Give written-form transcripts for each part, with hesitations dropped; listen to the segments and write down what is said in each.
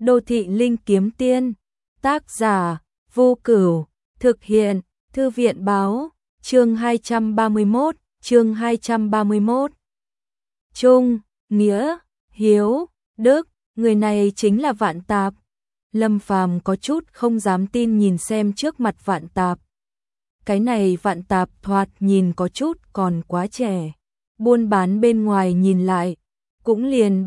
Đô thị linh kiếm tiên. Tác giả Vô Cửu. Thực hiện Thư viện báo. Chương 231. Chương 231. Trung, nghĩa, hiếu, đức, người này chính là Vạn Tạp. Lâm Phàm có chút không dám tin nhìn xem trước mặt Vạn Tạp. Cái này Vạn Tạp thoạt nhìn có chút còn quá trẻ. Buôn bán bên ngoài nhìn lại, cũng liền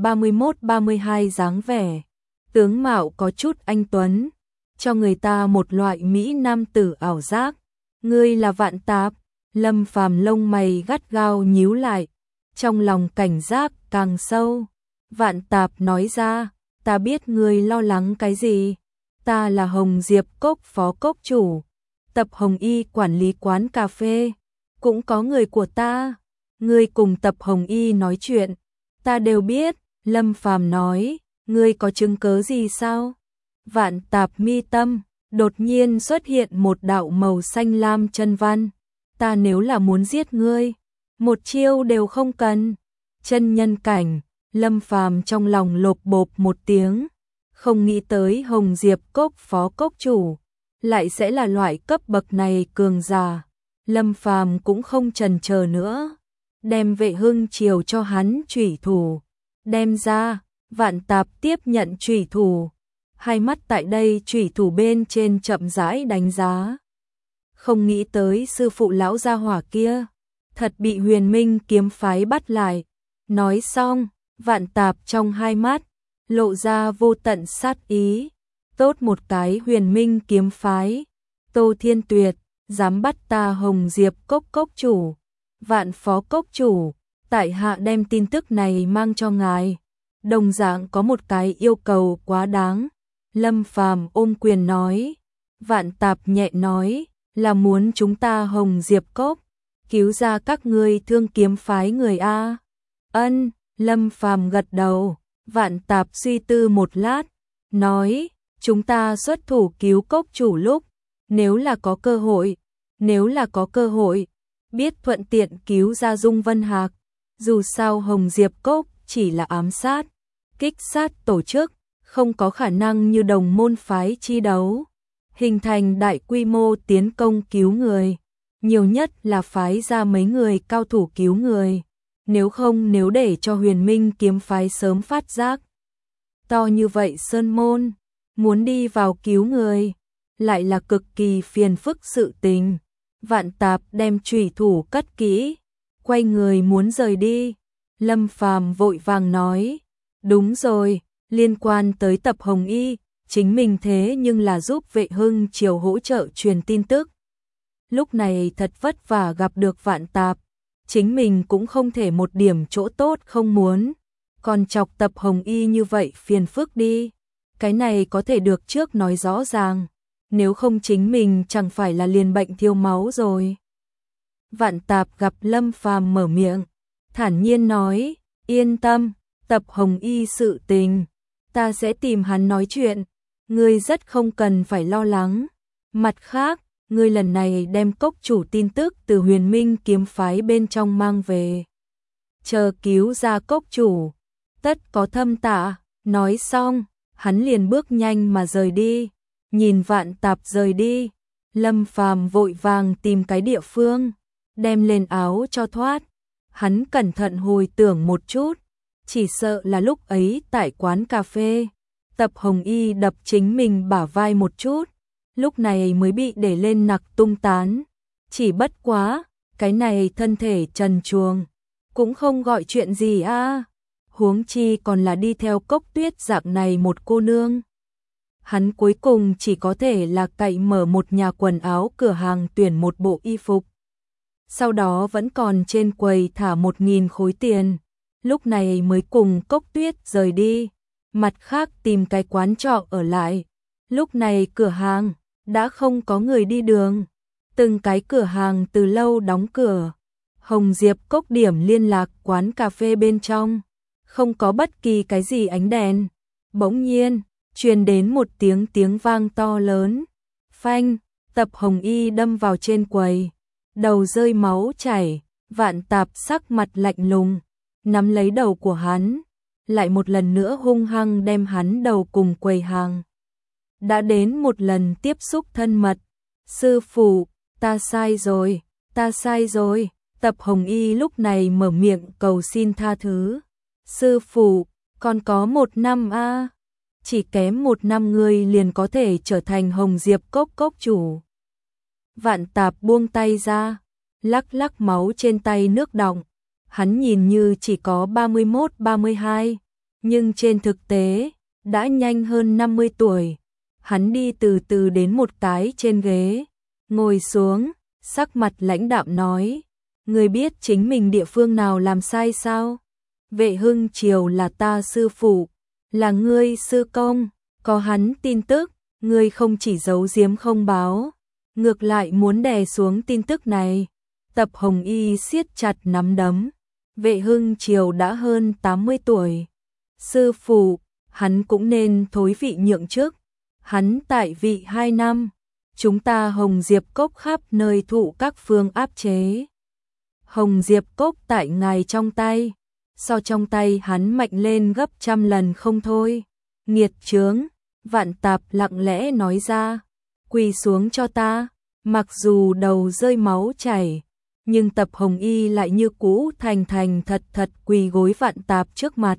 31-32 dáng vẻ. Tướng mạo có chút anh tuấn, cho người ta một loại mỹ nam tử ảo giác. Ngươi là Vạn Tạp? Lâm Phàm lông mày gắt gao nhíu lại, trong lòng cảnh giác càng sâu. Vạn Tạp nói ra, ta biết ngươi lo lắng cái gì. Ta là Hồng Diệp Cốc phó cốc chủ, Tập Hồng Y quản lý quán cà phê, cũng có người của ta. Ngươi cùng Tập Hồng Y nói chuyện, ta đều biết. Lâm Phàm nói, ngươi có chứng cứ gì sao? Vạn Tạp mi tâm đột nhiên xuất hiện một đạo màu xanh lam chân văn. Ta nếu là muốn giết ngươi, một chiêu đều không cần. Chân nhân cảnh. Lâm Phàm trong lòng lộp bộp một tiếng, không nghĩ tới Hồng Diệp Cốc phó cốc chủ lại sẽ là loại cấp bậc này cường giả. Lâm Phàm cũng không chần chờ nữa, đem Vệ Hưng Triều cho hắn chủy thủ đem ra. Vạn Tạp tiếp nhận chủy thủ, hai mắt tại đây chủy thủ bên trên chậm rãi đánh giá. Không nghĩ tới sư phụ lão gia hỏa kia thật bị Huyền Minh kiếm phái bắt lại. Nói xong, Vạn Tạp trong hai mắt lộ ra vô tận sát ý. Tốt một cái Huyền Minh kiếm phái, Tô Thiên Tuyệt dám bắt ta Hồng Diệp Cốc cốc chủ. Vạn phó cốc chủ, tại hạ đem tin tức này mang cho ngài. Đồng dạng có một cái yêu cầu quá đáng. Lâm Phàm ôm quyền nói. Vạn Tạp nhẹ nói, là muốn chúng ta Hồng Diệp Cốc cứu ra các ngươi Thương kiếm phái người a. Ân. Lâm Phàm gật đầu. Vạn Tạp suy tư một lát, nói, chúng ta xuất thủ cứu cốc chủ lúc, nếu là có cơ hội, biết thuận tiện cứu ra Dung Vân Hạc. Dù sao Hồng Diệp Cốc chỉ là ám sát, kích sát tổ chức, không có khả năng như đồng môn phái chi đấu, hình thành đại quy mô tiến công cứu người. Nhiều nhất là phái ra mấy người cao thủ cứu người. Nếu để cho Huyền Minh kiếm phái sớm phát giác, to như vậy sơn môn, muốn đi vào cứu người, lại là cực kỳ phiền phức sự tình. Vạn Tạp đem chủy thủ cất kỹ, quay người muốn rời đi. Lâm Phàm vội vàng nói, đúng rồi, liên quan tới Tập Hồng Y, chính mình thế nhưng là giúp Vệ Hưng Triều hỗ trợ truyền tin tức. Lúc này thật vất vả gặp được Vạn Tạp, chính mình cũng không thể một điểm chỗ tốt không muốn, còn chọc Tập Hồng Y như vậy phiền phức đi. Cái này có thể được trước nói rõ ràng, nếu không chính mình chẳng phải là liền bệnh thiếu máu rồi. Vạn Tạp gặp Lâm Phàm mở miệng, thản nhiên nói, yên tâm, Tập Hồng Y sự tình, ta sẽ tìm hắn nói chuyện, ngươi rất không cần phải lo lắng. Mặt khác, ngươi lần này đem cốc chủ tin tức từ Huyền Minh kiếm phái bên trong mang về, chờ cứu ra cốc chủ, tất có thâm tạ. Nói xong, hắn liền bước nhanh mà rời đi. Nhìn Vạn Tạp rời đi, Lâm Phàm vội vàng tìm cái địa phương, đem lên áo cho thoát. Hắn cẩn thận hồi tưởng một chút, chỉ sợ là lúc ấy tại quán cà phê, Tập Hồng Y đập chính mình bả vai một chút, lúc này mới bị để lên nặc tung tán. Chỉ bất quá, cái này thân thể trần truồng, cũng không gọi chuyện gì a. Huống chi còn là đi theo Cốc Tuyết dạng này một cô nương. Hắn cuối cùng chỉ có thể là cậy mở một nhà quần áo cửa hàng tuyển một bộ y phục. Sau đó vẫn còn trên quầy thả 1.000 khối tiền, lúc này mới cùng Cốc Tuyết rời đi. Mặt khác tìm cái quán trọ ở lại. Lúc này cửa hàng đã không có người đi đường, từng cái cửa hàng từ lâu đóng cửa. Hồng Diệp Cốc điểm liên lạc quán cà phê bên trong, không có bất kỳ cái gì ánh đèn. Bỗng nhiên, truyền đến một tiếng vang to lớn. Phanh, Tập Hồng Y đâm vào trên quầy, đầu rơi máu chảy. Vạn Tạp sắc mặt lạnh lùng, nắm lấy đầu của hắn, lại một lần nữa hung hăng đem hắn đầu cùng quầy hàng. Đã đến một lần tiếp xúc thân mật. Sư phụ, ta sai rồi, ta sai rồi. Tập Hồng Y lúc này mở miệng cầu xin tha thứ. Sư phụ, còn có 1 năm a, chỉ kém 1 năm ngươi liền có thể trở thành Hồng Diệp Cốc cốc chủ. Vạn Tạp buông tay ra, lắc lắc máu trên tay nước đọng. Hắn nhìn như chỉ có 31-32, nhưng trên thực tế, đã nhanh hơn 50 tuổi. Hắn đi từ từ đến một cái trên ghế, ngồi xuống, sắc mặt lãnh đạm nói, ngươi biết chính mình địa phương nào làm sai sao? Vệ Hưng Triều là ta sư phụ, là ngươi sư công, có hắn tin tức, ngươi không chỉ giấu giếm không báo, ngược lại muốn đè xuống tin tức này. Tập Hồng Y siết chặt nắm đấm. Vệ Hưng Triều đã hơn 80 tuổi. Sư phụ, hắn cũng nên thối vị nhượng chức. Hắn tại vị 2 năm. Chúng ta Hồng Diệp Cốc khắp nơi thụ các phương áp chế. Hồng Diệp Cốc tại ngài trong tay. So trong tay hắn mạnh lên gấp 100 lần không thôi. Nghiệt chướng, Vạn Tạp lặng lẽ nói ra. Quỳ xuống cho ta. Mặc dù đầu rơi máu chảy, nhưng Tập Hồng Y lại như cũ thành thành thật thật quỳ gối Vạn Tạp trước mặt.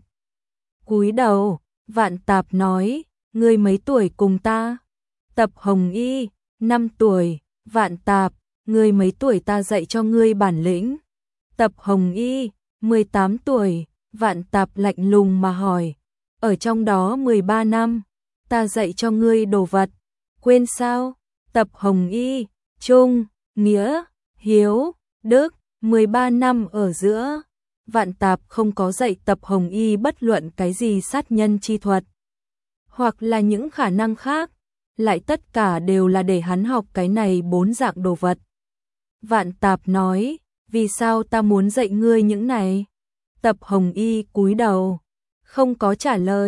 Cúi đầu, Vạn Tạp nói, ngươi mấy tuổi cùng ta? Tập Hồng Y, 5 tuổi. Vạn Tạp, ngươi mấy tuổi ta dạy cho ngươi bản lĩnh? Tập Hồng Y, 18 tuổi. Vạn Tạp lạnh lùng mà hỏi, ở trong đó 13 năm, ta dạy cho ngươi đồ vật, quên sao? Tập Hồng Y, trung, nghĩa, hiếu, đức, 13 năm ở giữa. Vạn Tạp không có dạy Tập Hồng Y bất luận cái gì sát nhân chi thuật, hoặc là những khả năng khác, lại tất cả đều là để hắn học cái này 4 dạng đồ vật. Vạn Tạp nói, vì sao ta muốn dạy ngươi những này? Tập Hồng Y cúi đầu, không có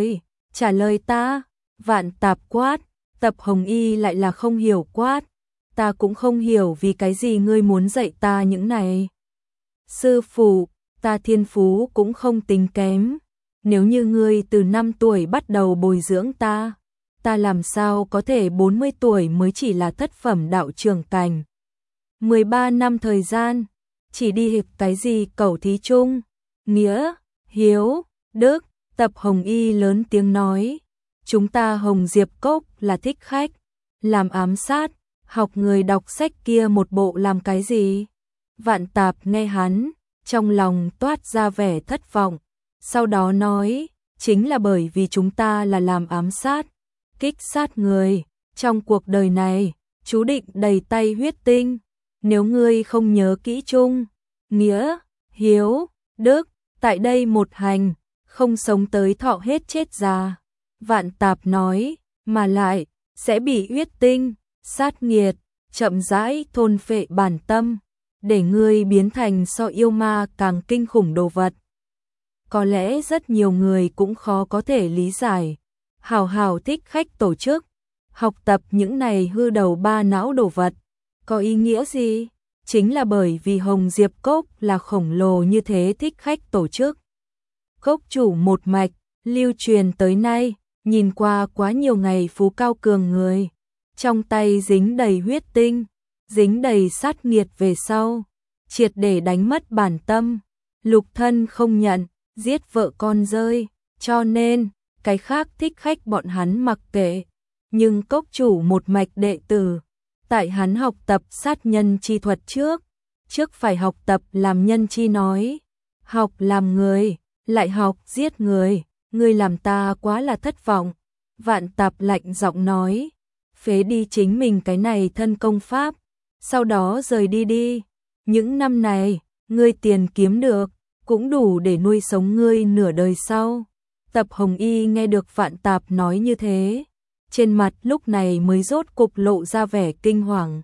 trả lời ta. Vạn Tạp quát. Tập Hồng Y lại là không hiểu quát, ta cũng không hiểu vì cái gì ngươi muốn dạy ta những này. Sư phụ, ta thiên phú cũng không tính kém, nếu như ngươi từ 5 tuổi bắt đầu bồi dưỡng ta làm sao có thể 40 tuổi mới chỉ là thất phẩm đạo trưởng cảnh. 13 năm thời gian, chỉ đi hiệp cái gì cẩu thí chung, nghĩa, hiếu, đức. Tập Hồng Y lớn tiếng nói, chúng ta Hồng Diệp Cốc là thích khách, làm ám sát, học người đọc sách kia một bộ làm cái gì? Vạn Tạp nghe hắn, trong lòng toát ra vẻ thất vọng, sau đó nói, chính là bởi vì chúng ta là làm ám sát, kích sát người, trong cuộc đời này, chú định đầy tay huyết tinh, nếu ngươi không nhớ kỹ chung, nghĩa, hiếu, đức, tại đây một hành, không sống tới thọ hết chết già. Vạn Tạp nói, mà lại, sẽ bị huyết tinh, sát nghiệt, chậm rãi thôn phệ bản tâm, để ngươi biến thành so yêu ma càng kinh khủng đồ vật. Có lẽ rất nhiều người cũng khó có thể lý giải, hào hào thích khách tổ chức, học tập những này hư đầu ba não đồ vật, có ý nghĩa gì? Chính là bởi vì Hồng Diệp Cốc là khổng lồ như thế thích khách tổ chức. Cốc chủ một mạch, lưu truyền tới nay, nhìn qua quá nhiều ngày phú cao cường người, trong tay dính đầy huyết tinh, dính đầy sát nghiệt về sau, triệt để đánh mất bản tâm, lục thân không nhận, giết vợ con rơi, cho nên, cái khác thích khách bọn hắn mặc kệ, nhưng cốc chủ một mạch đệ tử, tại hắn học tập sát nhân chi thuật trước phải học tập làm nhân chi nói, học làm người, lại học giết người, ngươi làm ta quá là thất vọng. Vạn Tạp lạnh giọng nói, phế đi chính mình cái này thân công pháp, sau đó rời đi đi, những năm này, ngươi tiền kiếm được, cũng đủ để nuôi sống ngươi nửa đời sau. Tập Hồng Y nghe được Vạn Tạp nói như thế, trên mặt lúc này mới rốt cục lộ ra vẻ kinh hoàng.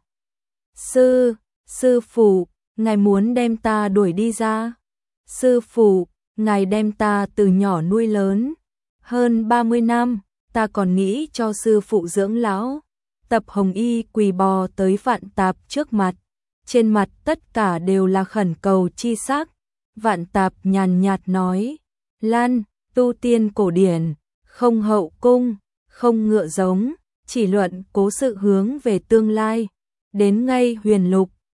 Sư phụ, ngài muốn đem ta đuổi đi ra? Sư phụ, ngài đem ta từ nhỏ nuôi lớn, hơn 30 năm, ta còn nghĩ cho sư phụ dưỡng lão. Tập Hồng Y quỳ bò tới Vạn Tạp trước mặt, trên mặt tất cả đều là khẩn cầu chi sắc. Vạn Tạp nhàn nhạt nói, Lan, tu tiên cổ điển, không hậu cung, không ngựa giống, chỉ luận cố sự hướng về tương lai. Đến ngay huyền lục,